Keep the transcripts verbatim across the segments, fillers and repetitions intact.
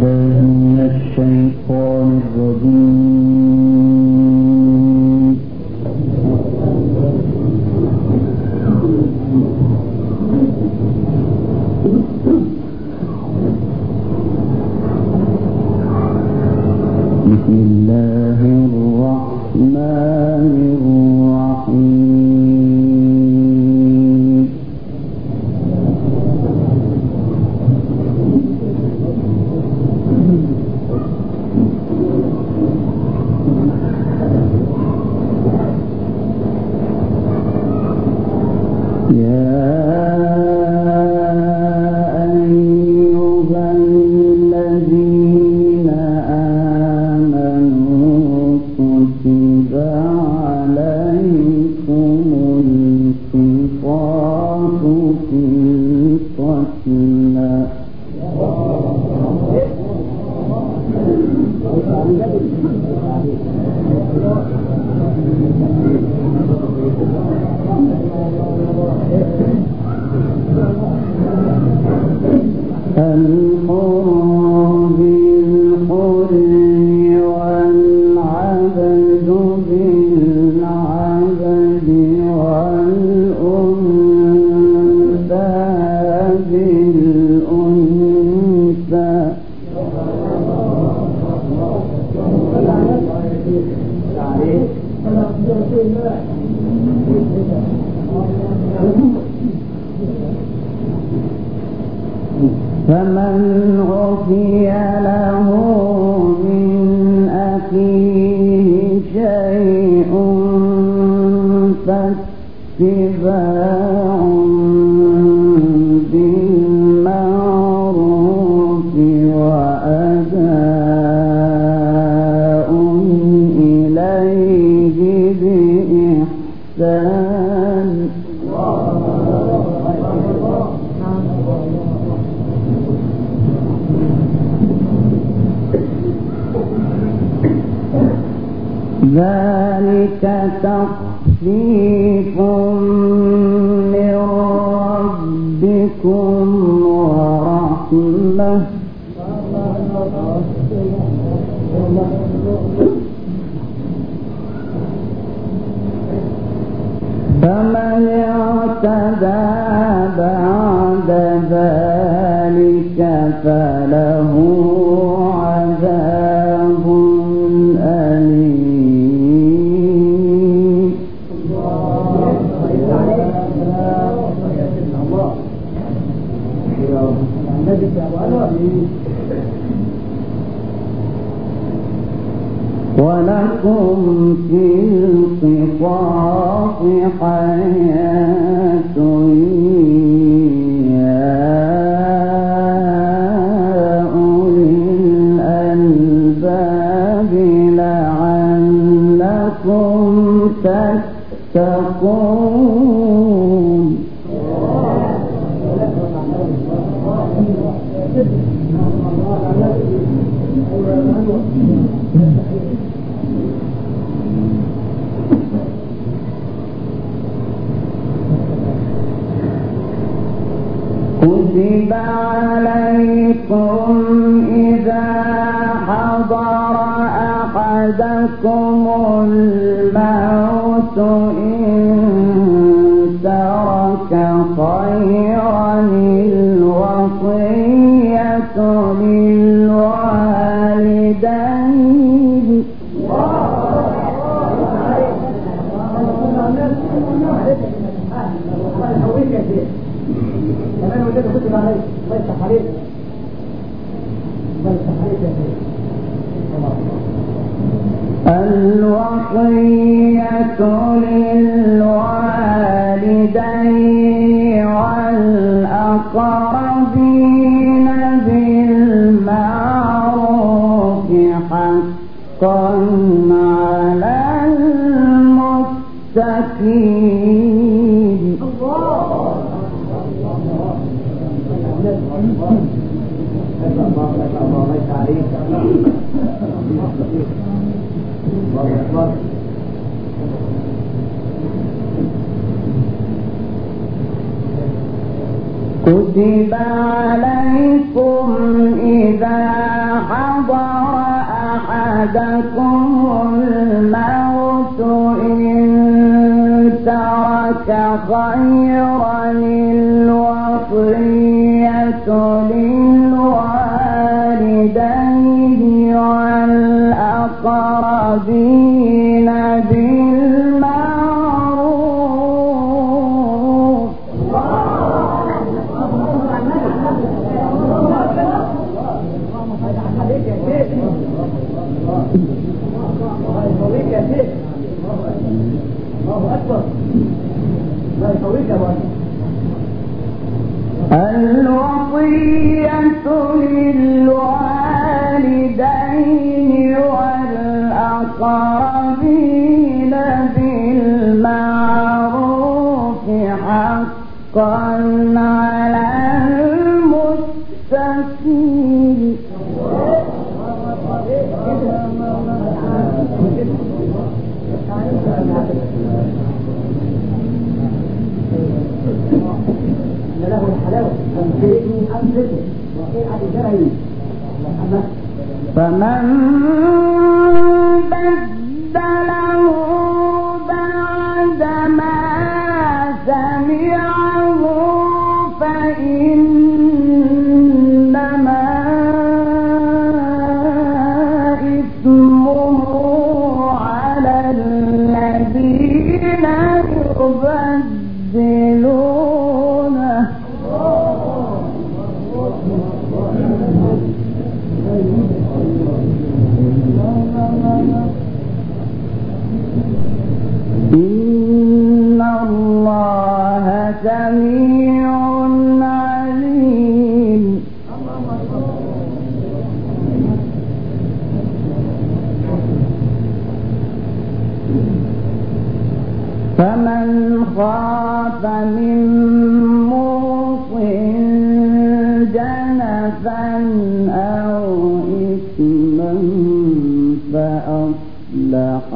بالله من الشيطان الرجيم. بسم الله الرحمن الرحيم. يا أيها الذين آمنوا كتب عليكم القصاص في القتلى الحر بالحر والعبد بالعبد والأنثى بالأنثى فمن عفي له من أخيه شيء فاتباع بالمعروف وأداء إليه بإحسان ذلك تخفيف من ربكم ورحمة فمن اعتدى بعد ذلك فله عذاب أليم. ولكم في القصاص حياة يا أولي الألباب لعلكم تتقون. كتب عليكم إذا حضر أحدكم الموت إن ترك خيرا الوصية للوالدين الوصية للوالدين والأقربين بالمعروف حقا على المتقين. كتب عليكم إذا الأقربين بالمعروف الوصية للوالدين والأقربين بالمعروف حقا على المتقين فمن بدله بعدما سمعه فإنما إثمه على الذين يبدلونه إن الله سميع عليم. فمن خاف من موص جنفا أو إثما فأصلح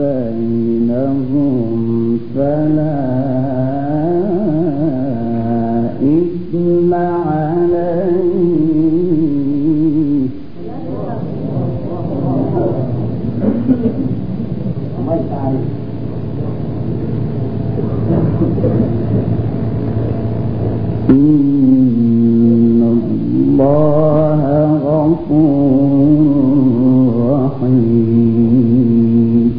بينهم فلا إثم عليه. إن الله غفور رحيم.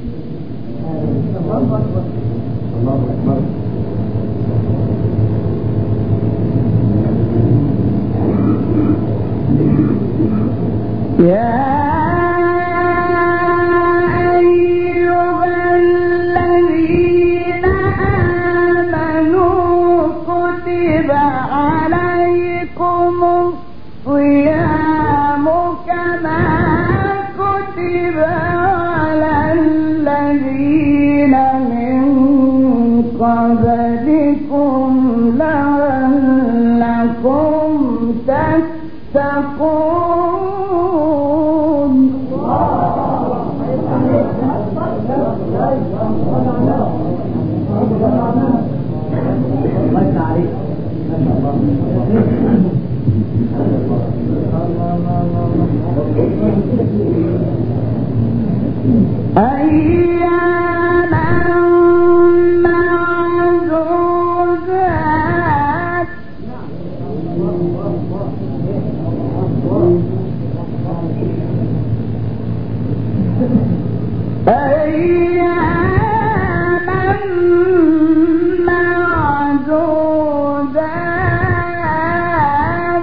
يا قبلكم لعلكم تتقون. أياما معدودات أياما معدودات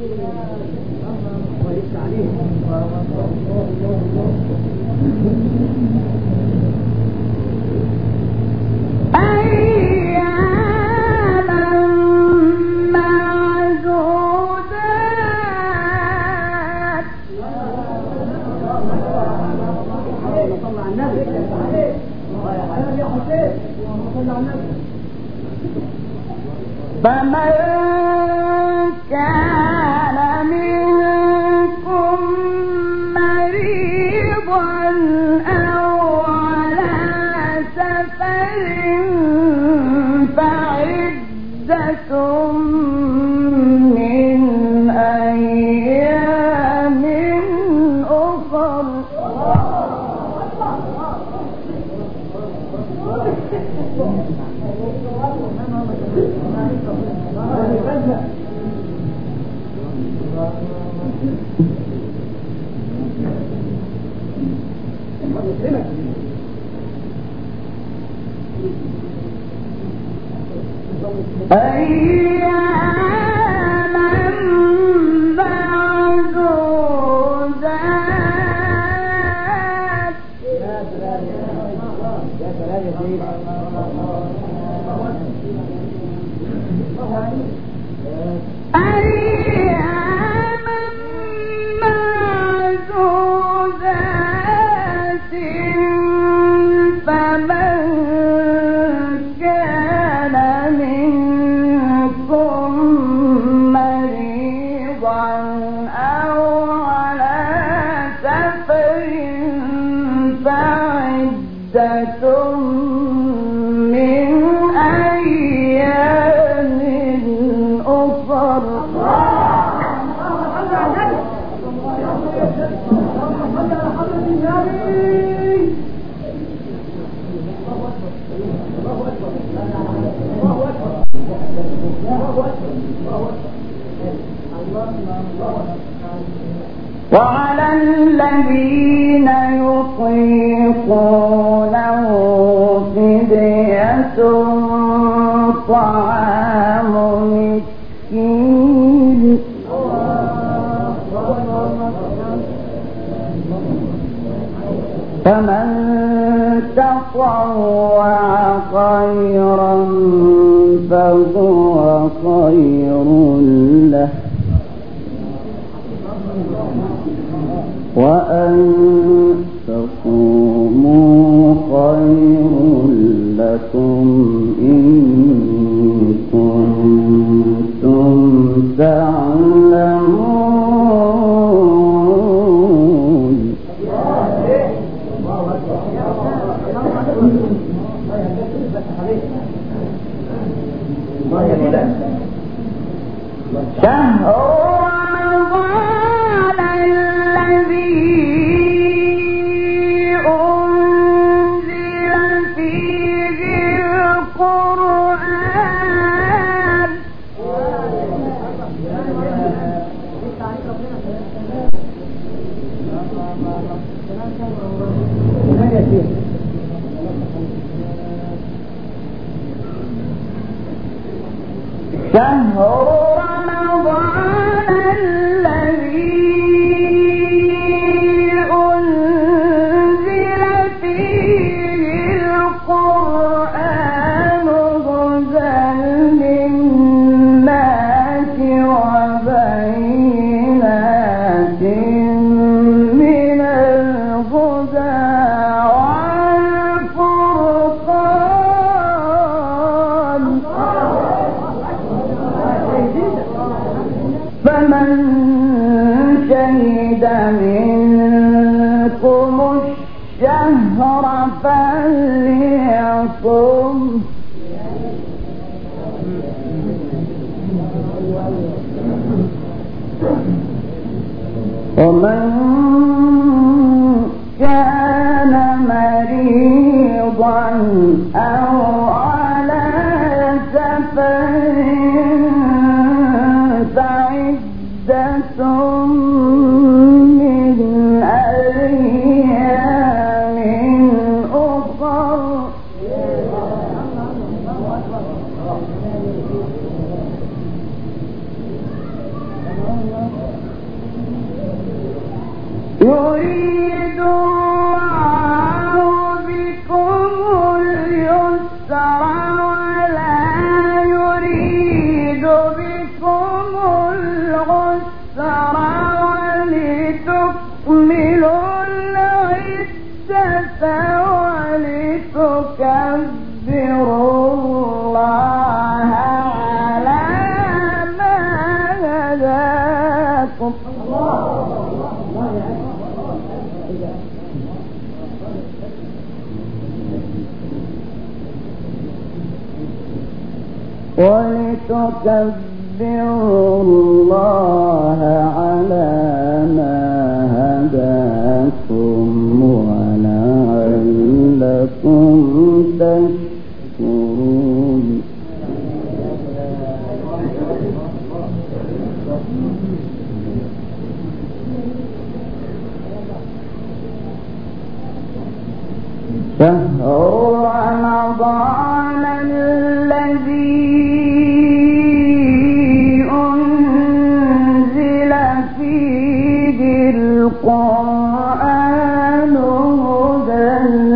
فمن كان منكم مريضا أو على سفر فعدة من أيام أخر. وعلى الذين يطيقونه فدية طعام مسكين فمن تطوع خيرا فهو خير له وأن تقوموا خير لكم إن كنتم تعلمون. شهر شهر رمضان الذي أنزل فيه القرآن هدى للناس وبينات من الهدى فمن شهد منكم الشهر فليصم ومن كان مريضا أو على سفر فعدة من أيام أخر يريد الله بكم اليسر ولا يريد بكم العسر ولتكملوا العدة ولتكبروا الله على ما هداكم. ولتكبروا الله على ما هداكم ولعلكم تشكرون. رمضان الذي أنزل فيه القرآن هدى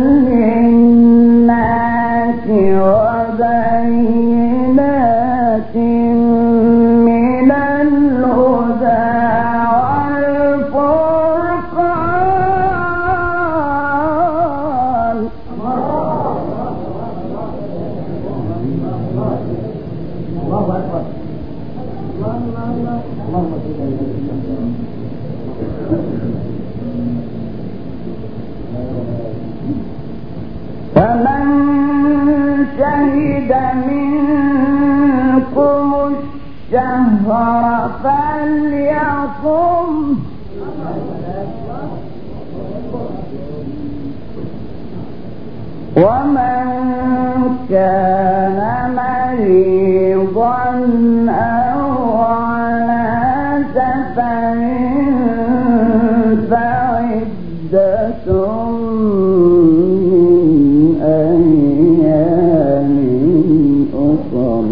للناس وبينات من الهدى والفرقان. الله أكبر. فمن شهد منكم الشهر فليصم. ومن كان مريضا أو على سفر فعدة من أيام أخر.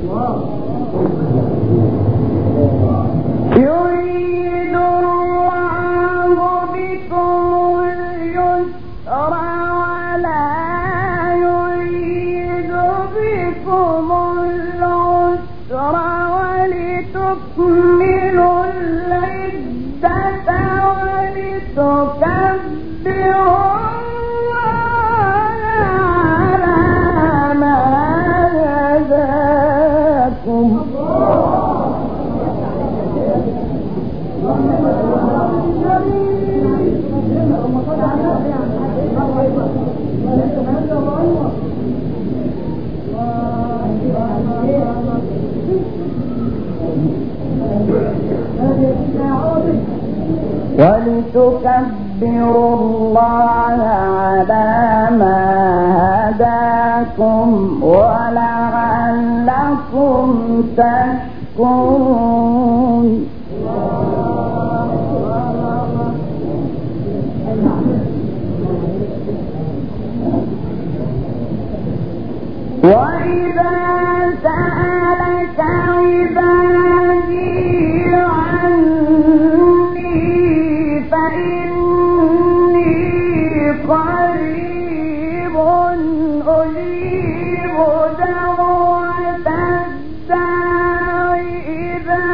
يريد الله بكم اليسر ولا يريد بكم العسر ولتكملوا العدة ولتكبروا الله على ما هداكم. ولتكبروا الله على ما هداكم ولعلكم تشكرون. وإذا سألك عبادي عني فإني قريب أجيب دعوة الداع إذا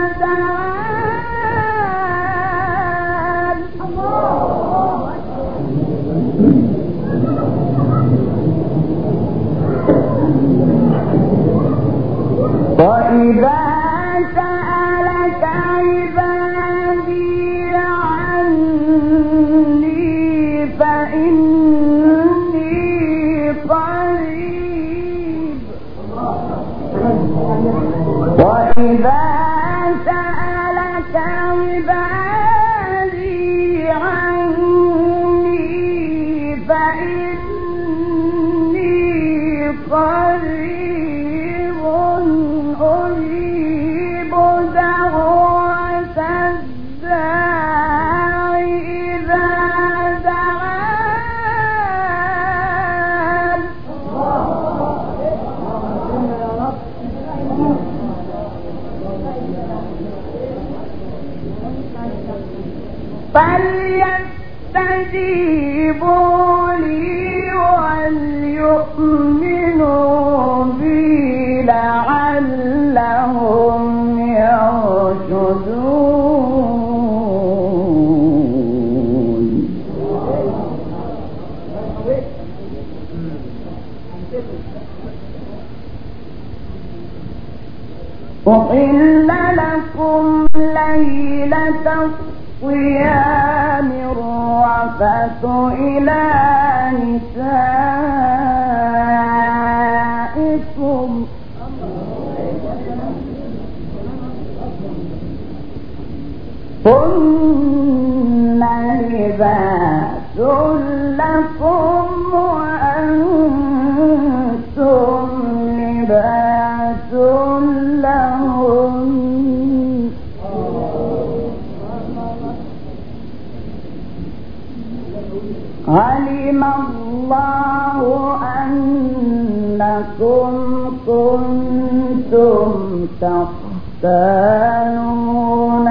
دعان. وإذا سألك عبادي عني فإني قريب. وإذا سألك عبادي عني فإني قريب أجيب دعوة الداع إذا دعان. فليستجيبوا لي وليؤمنوا بي لعلهم يرشدون. أحل لكم ليلة الصيام الرفث إلى نسائكم هن لباس لكم وأنتم لباس لهم. علم الله أنكم كنتم تختانون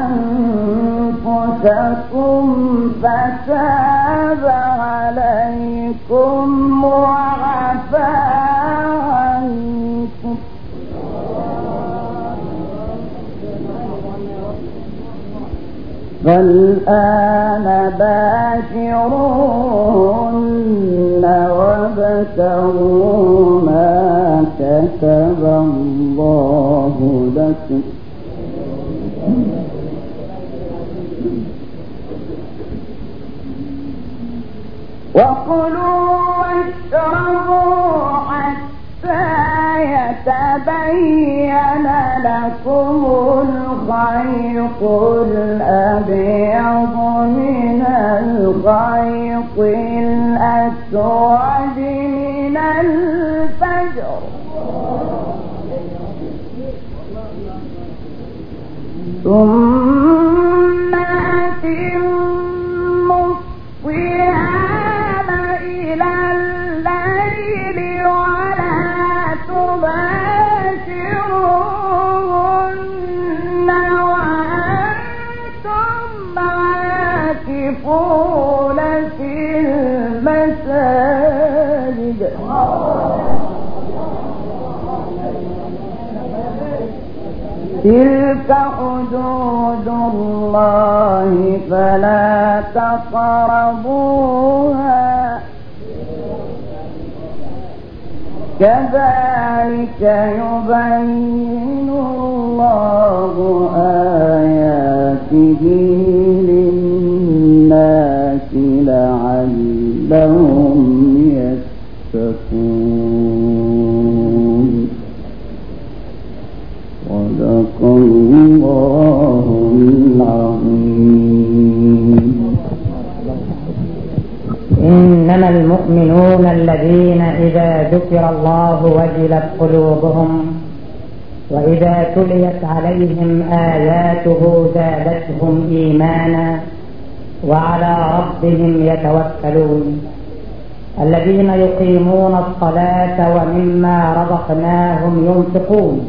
أنفسكم فتاب عليكم وعفى عنكم فالآن باشروهن وابتغوا ما كتب الله لكم وكلوا واشربوا حتى يتبين لكم الخيط الأبيض من الخيط الأسود من الفجر ثم أتموا الصيام إلى الليل ولا تباشرون وأنتم عاكفون في المساجد تلك حدود الله فلا تقربوها كذلك يبين الله آياته للناس لعلهم يتقون صدق الله العظيم. إنما المؤمنون الذين إذا ذكر الله وجلت قلوبهم وإذا تليت عليهم آياته زادتهم إيمانا وعلى ربهم يتوكلون الذين يقيمون الصلاة ومما رزقناهم ينفقون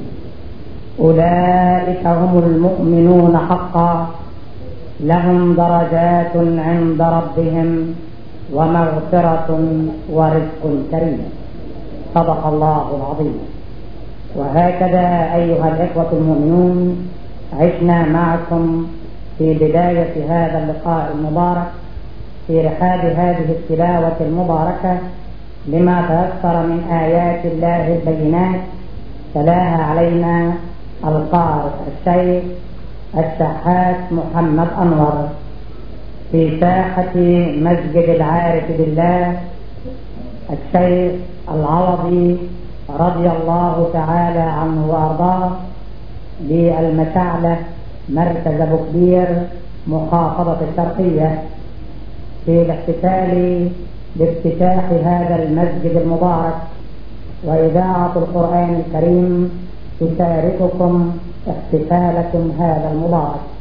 أولئك هم المؤمنون حقا لهم درجات عند ربهم ومغفرة ورزق كريم. صدق الله العظيم. وهكذا أيها الإخوة المؤمنون عشنا معكم في بداية هذا اللقاء المبارك في رحاب هذه التلاوة المباركة لما تيسر من آيات الله البينات تلاها علينا القارئ الشيخ الشحات محمد أنور في ساحة مسجد العارف بالله الشيخ العوضي رضي الله تعالى عنه وأرضاه بالمشعلة مركز أبو كبير محافظة الشرقية في الاحتفال بافتتاح هذا المسجد المبارك وإذاعة القرآن الكريم تشارككم احتفالكم هذا المبارك.